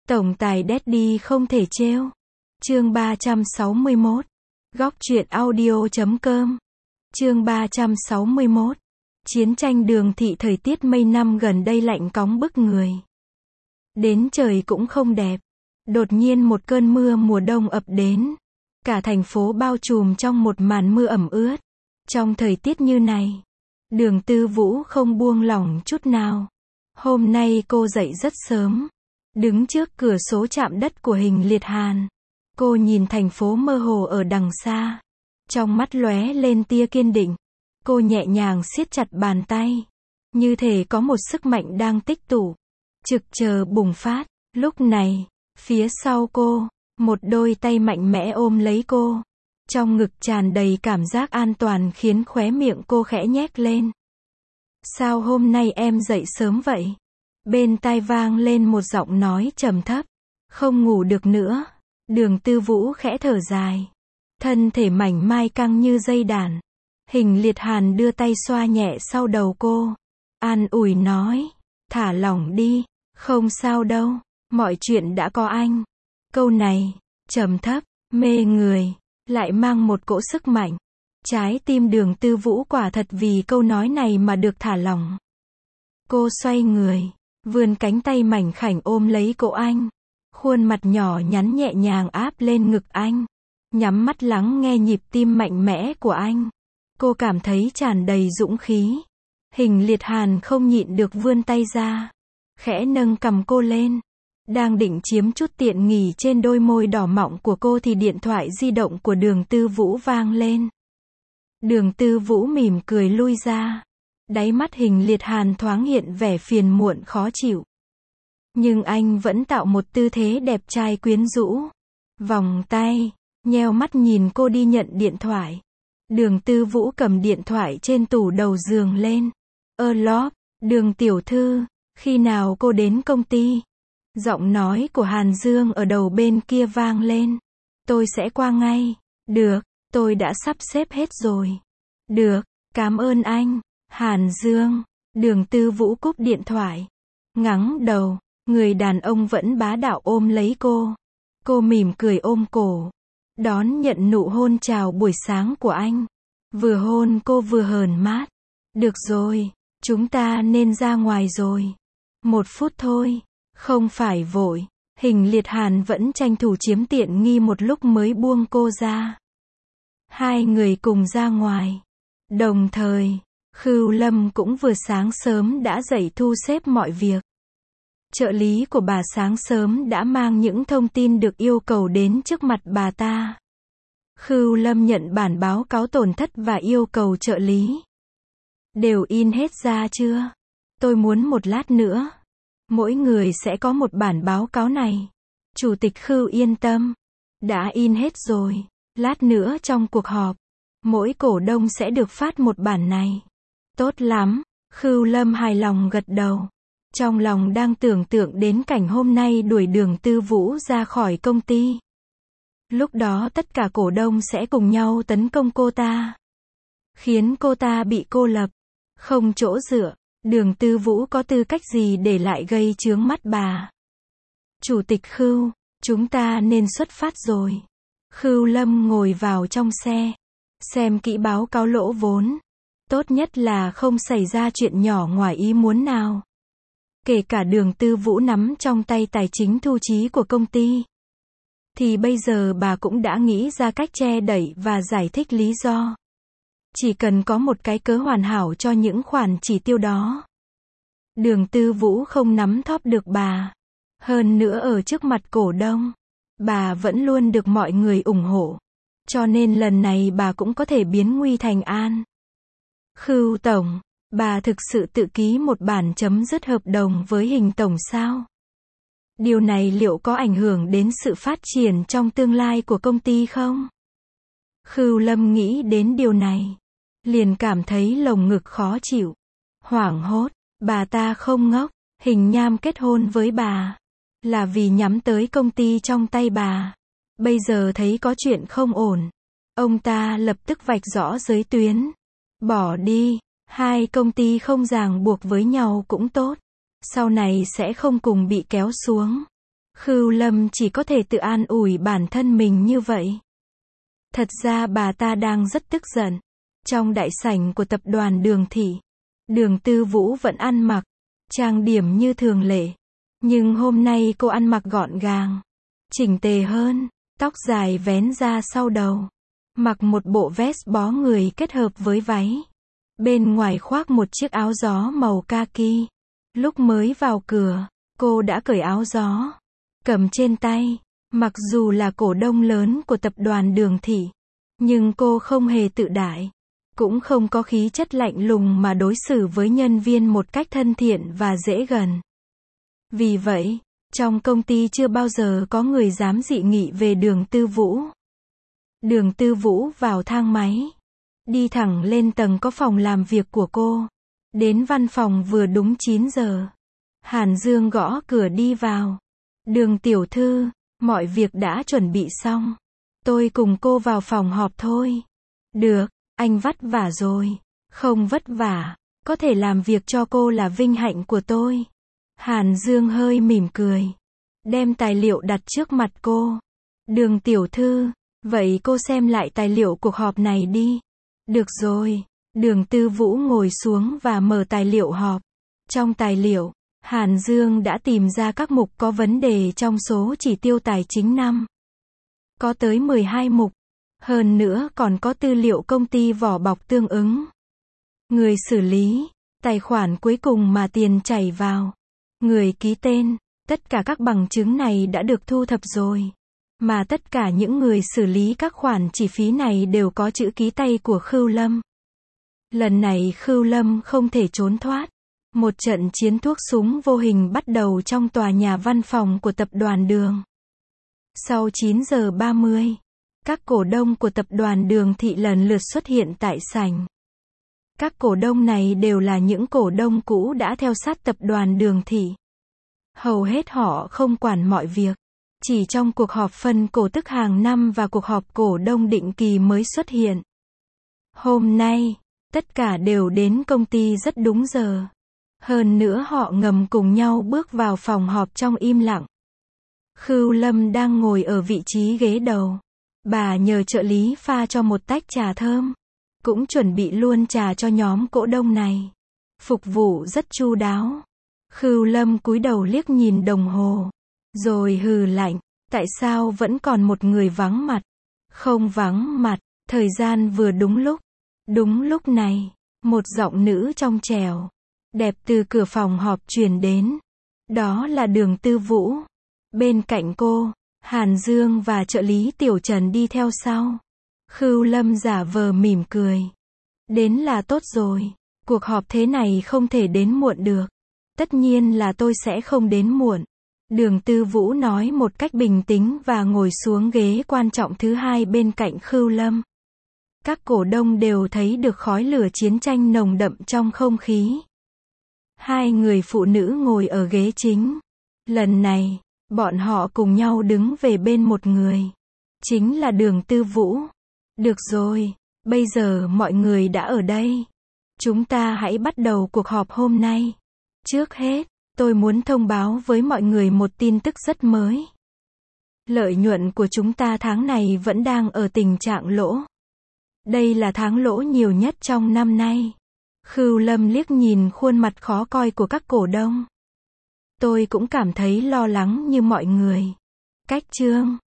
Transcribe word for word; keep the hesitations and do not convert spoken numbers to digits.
Tổng tài Daddy không thể trêu. Chương ba trăm sáu mươi mốt. Góc truyện audio chấm com. Chương ba trăm sáu mươi mốt. Chiến tranh Đường Thị. Thời tiết mấy năm gần đây lạnh cóng bức người. Đến trời cũng không đẹp. Đột nhiên một cơn mưa mùa đông ập đến. Cả thành phố bao trùm trong một màn mưa ẩm ướt. Trong thời tiết như này, Đường Tư Vũ không buông lỏng chút nào. Hôm nay cô dậy rất sớm. Đứng trước cửa sổ chạm đất của Hình Liệt Hàn. Cô nhìn thành phố mơ hồ ở đằng xa. Trong mắt lóe lên tia kiên định. Cô nhẹ nhàng siết chặt bàn tay. Như thể có một sức mạnh đang tích tụ. Trực chờ bùng phát. Lúc này, phía sau cô, một đôi tay mạnh mẽ ôm lấy cô. Trong ngực tràn đầy cảm giác an toàn khiến khóe miệng cô khẽ nhếch lên. Sao hôm nay em dậy sớm vậy? Bên tai vang lên một giọng nói trầm thấp. Không ngủ được nữa. Đường Tư Vũ khẽ thở dài. Thân thể mảnh mai căng như dây đàn. Hình Liệt Hàn đưa tay xoa nhẹ sau đầu cô. An ủi nói. Thả lỏng đi. Không sao đâu. Mọi chuyện đã có anh. Câu này, trầm thấp, mê người, lại mang một cỗ sức mạnh. Trái tim Đường Tư Vũ quả thật vì câu nói này mà được thả lỏng. Cô xoay người, vươn cánh tay mảnh khảnh ôm lấy cổ anh. Khuôn mặt nhỏ nhắn nhẹ nhàng áp lên ngực anh. Nhắm mắt lắng nghe nhịp tim mạnh mẽ của anh. Cô cảm thấy tràn đầy dũng khí. Hình Liệt Hàn không nhịn được vươn tay ra. Khẽ nâng cằm cô lên. Đang định chiếm chút tiện nghỉ trên đôi môi đỏ mọng của cô thì điện thoại di động của Đường Tư Vũ vang lên. Đường Tư Vũ mỉm cười lui ra. Đáy mắt Hình Liệt Hàn thoáng hiện vẻ phiền muộn khó chịu. Nhưng anh vẫn tạo một tư thế đẹp trai quyến rũ. Vòng tay, nheo mắt nhìn cô đi nhận điện thoại. Đường Tư Vũ cầm điện thoại trên tủ đầu giường lên. Ơ lóp, Đường tiểu thư, khi nào cô đến công ty? Giọng nói của Hàn Dương ở đầu bên kia vang lên. Tôi sẽ qua ngay. Được, tôi đã sắp xếp hết rồi. Được, cảm ơn anh. Hàn Dương. Đường Tư Vũ cúp điện thoại. Ngẩng đầu, người đàn ông vẫn bá đạo ôm lấy cô. Cô mỉm cười ôm cổ. Đón nhận nụ hôn chào buổi sáng của anh. Vừa hôn cô vừa hờn mát. Được rồi, chúng ta nên ra ngoài rồi. Một phút thôi. Không phải vội. Hình Liệt Hàn vẫn tranh thủ chiếm tiện nghi một lúc mới buông cô ra. Hai người cùng ra ngoài. Đồng thời, Khưu Lâm cũng vừa sáng sớm đã dậy thu xếp mọi việc. Trợ lý của bà sáng sớm đã mang những thông tin được yêu cầu đến trước mặt bà ta. Khưu Lâm nhận bản báo cáo tổn thất và yêu cầu trợ lý. Đều in hết ra chưa? Tôi muốn một lát nữa. Mỗi người sẽ có một bản báo cáo này. Chủ tịch Khưu yên tâm. Đã in hết rồi. Lát nữa trong cuộc họp, mỗi cổ đông sẽ được phát một bản này. Tốt lắm. Khưu Lâm hài lòng gật đầu. Trong lòng đang tưởng tượng đến cảnh hôm nay đuổi Đường Tư Vũ ra khỏi công ty. Lúc đó tất cả cổ đông sẽ cùng nhau tấn công cô ta. Khiến cô ta bị cô lập. Không chỗ dựa. Đường Tư Vũ có tư cách gì để lại gây chướng mắt bà? Chủ tịch Khưu, chúng ta nên xuất phát rồi. Khưu Lâm ngồi vào trong xe. Xem kỹ báo cáo lỗ vốn. Tốt nhất là không xảy ra chuyện nhỏ ngoài ý muốn nào. Kể cả Đường Tư Vũ nắm trong tay tài chính thu chí của công ty. Thì bây giờ bà cũng đã nghĩ ra cách che đậy và giải thích lý do. Chỉ cần có một cái cớ hoàn hảo cho những khoản chỉ tiêu đó. Đường Tư Vũ không nắm thóp được bà. Hơn nữa ở trước mặt cổ đông, bà vẫn luôn được mọi người ủng hộ. Cho nên lần này bà cũng có thể biến nguy thành an. Khưu Tổng, bà thực sự tự ký một bản chấm dứt hợp đồng với Hình Tổng sao? Điều này liệu có ảnh hưởng đến sự phát triển trong tương lai của công ty không? Khưu Lâm nghĩ đến điều này. Liền cảm thấy lồng ngực khó chịu. Hoảng hốt, bà ta không ngốc. Hình Nham kết hôn với bà. Là vì nhắm tới công ty trong tay bà. Bây giờ thấy có chuyện không ổn. Ông ta lập tức vạch rõ giới tuyến. Bỏ đi. Hai công ty không ràng buộc với nhau cũng tốt. Sau này sẽ không cùng bị kéo xuống. Khưu Lâm chỉ có thể tự an ủi bản thân mình như vậy. Thật ra bà ta đang rất tức giận. Trong đại sảnh của tập đoàn Đường Thị, Đường Tư Vũ vẫn ăn mặc, trang điểm như thường lệ. Nhưng hôm nay cô ăn mặc gọn gàng, chỉnh tề hơn, tóc dài vén ra sau đầu. Mặc một bộ vest bó người kết hợp với váy. Bên ngoài khoác một chiếc áo gió màu kaki. Lúc mới vào cửa, cô đã cởi áo gió, cầm trên tay. Mặc dù là cổ đông lớn của tập đoàn Đường Thị, nhưng cô không hề tự đại, cũng không có khí chất lạnh lùng mà đối xử với nhân viên một cách thân thiện và dễ gần. Vì vậy, trong công ty chưa bao giờ có người dám dị nghị về Đường Tư Vũ. Đường Tư Vũ vào thang máy, đi thẳng lên tầng có phòng làm việc của cô. Đến văn phòng vừa đúng chín giờ. Hàn Dương gõ cửa đi vào. Đường tiểu thư, mọi việc đã chuẩn bị xong. Tôi cùng cô vào phòng họp thôi. Được, anh vất vả rồi. Không vất vả, có thể làm việc cho cô là vinh hạnh của tôi. Hàn Dương hơi mỉm cười, đem tài liệu đặt trước mặt cô. Đường tiểu thư, vậy cô xem lại tài liệu cuộc họp này đi. Được rồi. Đường Tư Vũ ngồi xuống và mở tài liệu họp. Trong tài liệu, Hàn Dương đã tìm ra các mục có vấn đề trong số chỉ tiêu tài chính năm. Có tới mười hai mục. Hơn nữa còn có tư liệu công ty vỏ bọc tương ứng. Người xử lý, tài khoản cuối cùng mà tiền chảy vào, người ký tên, tất cả các bằng chứng này đã được thu thập rồi. Mà tất cả những người xử lý các khoản chi phí này đều có chữ ký tay của Khưu Lâm. Lần này Khưu Lâm không thể trốn thoát. Một trận chiến thuốc súng vô hình bắt đầu trong tòa nhà văn phòng của tập đoàn Đường. Sau chín giờ ba mươi, các cổ đông của tập đoàn Đường Thị lần lượt xuất hiện tại sảnh. Các cổ đông này đều là những cổ đông cũ đã theo sát tập đoàn Đường Thị. Hầu hết họ không quản mọi việc. Chỉ trong cuộc họp phân cổ tức hàng năm và cuộc họp cổ đông định kỳ mới xuất hiện. Hôm nay, tất cả đều đến công ty rất đúng giờ. Hơn nữa họ ngầm cùng nhau bước vào phòng họp trong im lặng. Khưu Lâm đang ngồi ở vị trí ghế đầu. Bà nhờ trợ lý pha cho một tách trà thơm. Cũng chuẩn bị luôn trà cho nhóm cổ đông này. Phục vụ rất chu đáo. Khưu Lâm cúi đầu liếc nhìn đồng hồ. Rồi hừ lạnh, tại sao vẫn còn một người vắng mặt? Không vắng mặt, thời gian vừa đúng lúc. Đúng lúc này, một giọng nữ trong trẻo, đẹp từ cửa phòng họp truyền đến. Đó là Đường Tư Vũ. Bên cạnh cô, Hàn Dương và trợ lý Tiểu Trần đi theo sau. Khưu Lâm giả vờ mỉm cười. Đến là tốt rồi, cuộc họp thế này không thể đến muộn được. Tất nhiên là tôi sẽ không đến muộn. Đường Tư Vũ nói một cách bình tĩnh và ngồi xuống ghế quan trọng thứ hai bên cạnh Khưu Lâm. Các cổ đông đều thấy được khói lửa chiến tranh nồng đậm trong không khí. Hai người phụ nữ ngồi ở ghế chính. Lần này, bọn họ cùng nhau đứng về bên một người. Chính là Đường Tư Vũ. Được rồi, bây giờ mọi người đã ở đây. Chúng ta hãy bắt đầu cuộc họp hôm nay. Trước hết, tôi muốn thông báo với mọi người một tin tức rất mới. Lợi nhuận của chúng ta tháng này vẫn đang ở tình trạng lỗ. Đây là tháng lỗ nhiều nhất trong năm nay. Khưu Lâm liếc nhìn khuôn mặt khó coi của các cổ đông. Tôi cũng cảm thấy lo lắng như mọi người. Cách chương